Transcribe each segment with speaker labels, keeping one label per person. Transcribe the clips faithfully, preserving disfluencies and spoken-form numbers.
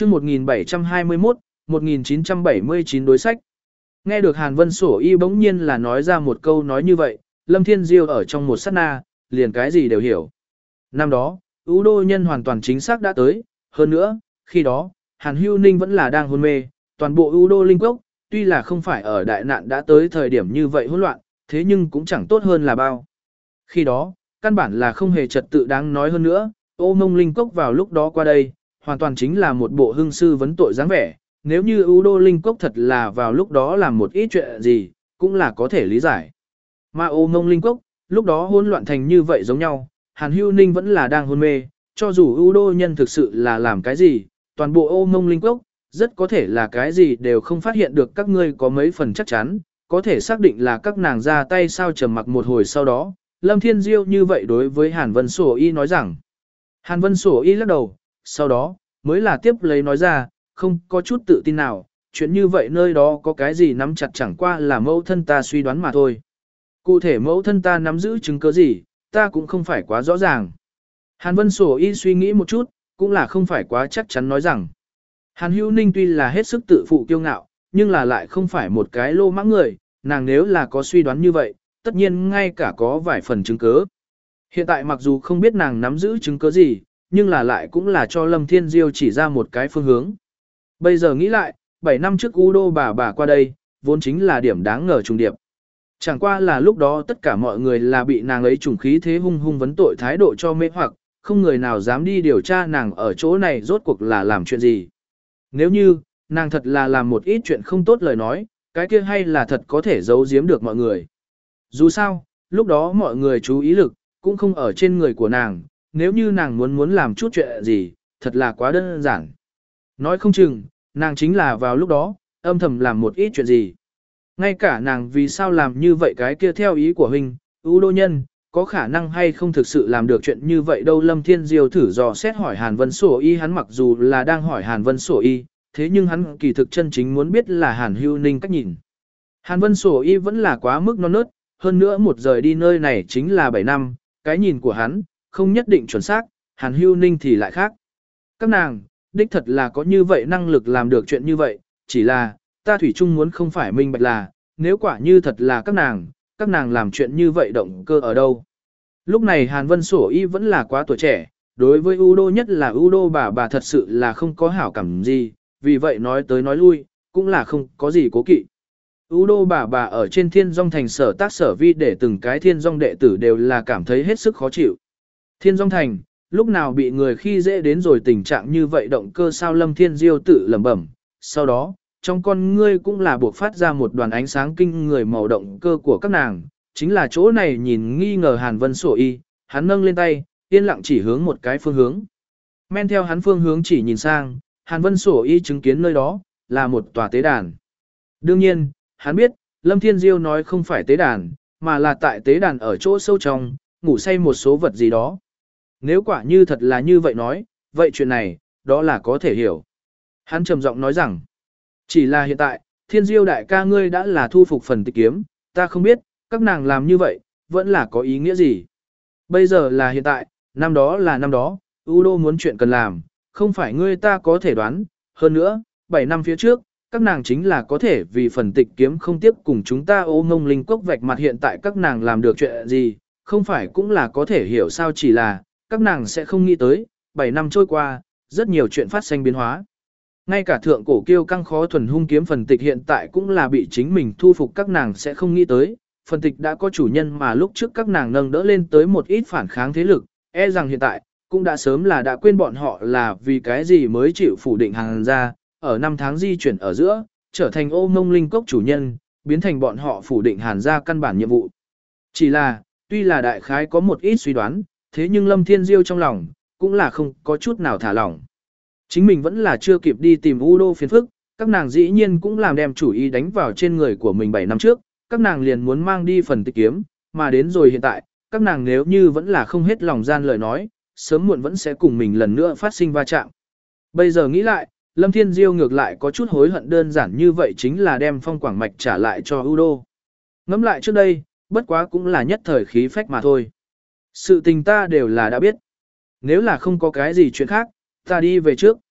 Speaker 1: chương một nghìn bảy trăm hai mươi mốt, một nghìn chín trăm bảy mươi chín đối sách. Nghe được Hàn Vân Sổ Y bỗng nhiên là nói ra một câu nói như vậy, Lâm Thiên Diêu ở trong một sát na, liền cái gì đều hiểu. Năm đó, ưu đô nhân hoàn toàn chính xác đã tới, hơn nữa, khi đó, Hàn Hưu Ninh vẫn là đang hôn mê, toàn bộ ưu đô linh quốc, tuy là không phải ở đại nạn đã tới thời điểm như vậy hỗn loạn, thế nhưng cũng chẳng tốt hơn là bao. Khi đó, căn bản là không hề trật tự đáng nói hơn nữa, ô mông linh cốc vào lúc đó qua đây, hoàn toàn chính là một bộ hưng sư vấn tội dáng vẻ, nếu như ưu đô linh cốc thật là vào lúc đó làm một ít chuyện gì, cũng là có thể lý giải. Mà ô mông linh cốc, lúc đó hỗn loạn thành như vậy giống nhau, Hàn Hưu Ninh vẫn là đang hôn mê, cho dù ưu đô nhân thực sự là làm cái gì, toàn bộ ô mông linh cốc, rất có thể là cái gì đều không phát hiện được các ngươi có mấy phần chắc chắn, có thể xác định là các nàng ra tay sao trầm mặc một hồi sau đó. Lâm Thiên Diêu như vậy đối với Hàn Vân Sổ Y nói rằng. Hàn Vân Sổ Y lắc đầu, sau đó, mới là tiếp lấy nói ra, không có chút tự tin nào, chuyện như vậy nơi đó có cái gì nắm chặt chẳng qua là mẫu thân ta suy đoán mà thôi. Cụ thể mẫu thân ta nắm giữ chứng cứ gì, ta cũng không phải quá rõ ràng. Hàn Vân Sổ Y suy nghĩ một chút, cũng là không phải quá chắc chắn nói rằng. Hàn Hữu Ninh tuy là hết sức tự phụ kiêu ngạo, nhưng là lại không phải một cái lô mãng người, nàng nếu là có suy đoán như vậy, tất nhiên ngay cả có vài phần chứng cứ. Hiện tại mặc dù không biết nàng nắm giữ chứng cứ gì, nhưng là lại cũng là cho Lâm Thiên Diêu chỉ ra một cái phương hướng. Bây giờ nghĩ lại, bảy năm trước U Đô bà bà qua đây, vốn chính là điểm đáng ngờ trùng điệp. Chẳng qua là lúc đó tất cả mọi người là bị nàng ấy trùng khí thế hung hung vấn tội thái độ cho mê hoặc, không người nào dám đi điều tra nàng ở chỗ này rốt cuộc là làm chuyện gì. Nếu như, nàng thật là làm một ít chuyện không tốt lời nói, cái kia hay là thật có thể giấu giếm được mọi người. Dù sao, lúc đó mọi người chú ý lực, cũng không ở trên người của nàng, nếu như nàng muốn muốn làm chút chuyện gì, thật là quá đơn giản. Nói không chừng, nàng chính là vào lúc đó, âm thầm làm một ít chuyện gì. Ngay cả nàng vì sao làm như vậy cái kia theo ý của huynh, ưu đô nhân, có khả năng hay không thực sự làm được chuyện như vậy đâu. Lâm Thiên Diêu thử dò xét hỏi Hàn Vân Sổ Y, hắn mặc dù là đang hỏi Hàn Vân Sổ Y, thế nhưng hắn kỳ thực chân chính muốn biết là Hàn Hưu Ninh cách nhìn. Hàn Vân Sổ Y vẫn là quá mức non nớt, hơn nữa một rời đi nơi này chính là bảy năm, cái nhìn của hắn, không nhất định chuẩn xác, Hàn Hưu Ninh thì lại khác. Các nàng, đích thật là có như vậy năng lực làm được chuyện như vậy, chỉ là, ta thủy chung muốn không phải minh bạch là, nếu quả như thật là các nàng, các nàng làm chuyện như vậy động cơ ở đâu. Lúc này Hàn Vân Sổ Y vẫn là quá tuổi trẻ, đối với U Đô nhất là U Đô bà bà thật sự là không có hảo cảm gì, vì vậy nói tới nói lui, cũng là không có gì cố kỵ. U Đô bà bà ở trên Thiên Dung Thành sở tác sở vi để từng cái Thiên Dung đệ tử đều là cảm thấy hết sức khó chịu. Thiên Dung Thành, lúc nào bị người khi dễ đến rồi tình trạng như vậy động cơ sao. Lâm Thiên Diêu tự lẩm bẩm, sau đó, trong con ngươi cũng là buộc phát ra một đoàn ánh sáng kinh người màu động cơ của các nàng, chính là chỗ này nhìn nghi ngờ Hàn Vân Sổ Y, hắn nâng lên tay, yên lặng chỉ hướng một cái phương hướng. Men theo hắn phương hướng chỉ nhìn sang, Hàn Vân Sổ Y chứng kiến nơi đó, là một tòa tế đàn. Đương nhiên, hắn biết, Lâm Thiên Diêu nói không phải tế đàn, mà là tại tế đàn ở chỗ sâu trong, ngủ say một số vật gì đó. Nếu quả như thật là như vậy nói, vậy chuyện này, đó là có thể hiểu. Hắn trầm giọng nói rằng, chỉ là hiện tại, Thiên Diêu đại ca ngươi đã là thu phục phần tịch kiếm, ta không biết, các nàng làm như vậy, vẫn là có ý nghĩa gì. Bây giờ là hiện tại, năm đó là năm đó, U Đô muốn chuyện cần làm, không phải ngươi ta có thể đoán, hơn nữa, bảy năm phía trước, các nàng chính là có thể vì phần tịch kiếm không tiếp cùng chúng ta ô ngông linh cốc vạch mặt, hiện tại các nàng làm được chuyện gì, không phải cũng là có thể hiểu sao, chỉ là, các nàng sẽ không nghĩ tới, bảy năm trôi qua, rất nhiều chuyện phát sinh biến hóa. Ngay cả thượng cổ kiêu căng khó thuần hung kiếm phần tịch hiện tại cũng là bị chính mình thu phục, các nàng sẽ không nghĩ tới, phần tịch đã có chủ nhân mà lúc trước các nàng nâng đỡ lên tới một ít phản kháng thế lực, e rằng hiện tại, cũng đã sớm là đã quên bọn họ là vì cái gì mới chịu phủ định Hàn gia, ở năm tháng di chuyển ở giữa, trở thành ô mông linh cốc chủ nhân, biến thành bọn họ phủ định Hàn gia căn bản nhiệm vụ. Chỉ là, tuy là đại khái có một ít suy đoán, thế nhưng Lâm Thiên Diêu trong lòng, cũng là không có chút nào thả lỏng. Chính mình vẫn là chưa kịp đi tìm U Đô phiền phức, các nàng dĩ nhiên cũng làm đem chủ ý đánh vào trên người của mình bảy năm trước, các nàng liền muốn mang đi phần tịch kiếm, mà đến rồi hiện tại, các nàng nếu như vẫn là không hết lòng gian lời nói, sớm muộn vẫn sẽ cùng mình lần nữa phát sinh va chạm. Bây giờ nghĩ lại, Lâm Thiên Diêu ngược lại có chút hối hận, đơn giản như vậy chính là đem phong quảng mạch trả lại cho U Đô. Ngẫm lại trước đây, bất quá cũng là nhất thời khí phách mà thôi. Sự tình ta đều là đã biết. Nếu là không có cái gì chuyện khác, ta đi về trước.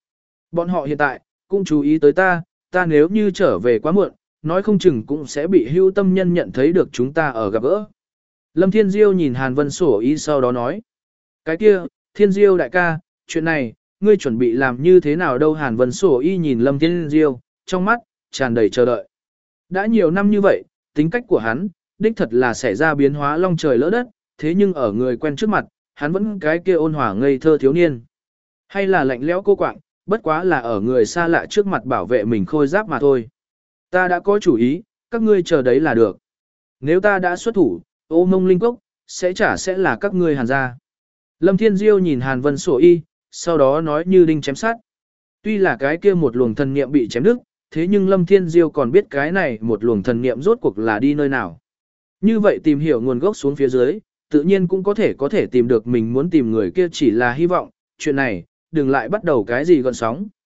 Speaker 1: Bọn họ hiện tại, cũng chú ý tới ta, ta nếu như trở về quá muộn, nói không chừng cũng sẽ bị hưu tâm nhân nhận thấy được chúng ta ở gặp gỡ. Lâm Thiên Diêu nhìn Hàn Vân sổ y sau đó nói. Cái kia, Thiên Diêu đại ca, chuyện này, ngươi chuẩn bị làm như thế nào đâu? Hàn Vân sổ y nhìn Lâm Thiên Diêu, trong mắt, tràn đầy chờ đợi. Đã nhiều năm như vậy, tính cách của hắn, đích thật là xảy ra biến hóa long trời lỡ đất, thế nhưng ở người quen trước mặt, hắn vẫn cái kia ôn hòa ngây thơ thiếu niên. Hay là lạnh lẽo cô quạng, bất quá là ở người xa lạ trước mặt bảo vệ mình khôi giáp mà thôi. Ta đã có chủ ý, các ngươi chờ đấy là được. Nếu ta đã xuất thủ, ô mông linh cốc, sẽ trả sẽ là các ngươi Hàn gia. Lâm Thiên Diêu nhìn Hàn Vân sổ y, sau đó nói như đinh chém sát. Tuy là cái kia một luồng thần niệm bị chém đứt, thế nhưng Lâm Thiên Diêu còn biết cái này một luồng thần niệm rốt cuộc là đi nơi nào. Như vậy tìm hiểu nguồn gốc xuống phía dưới, tự nhiên cũng có thể có thể tìm được mình muốn tìm người kia chỉ là hy vọng, chuyện này, đừng lại bắt đầu cái gì gọn sóng.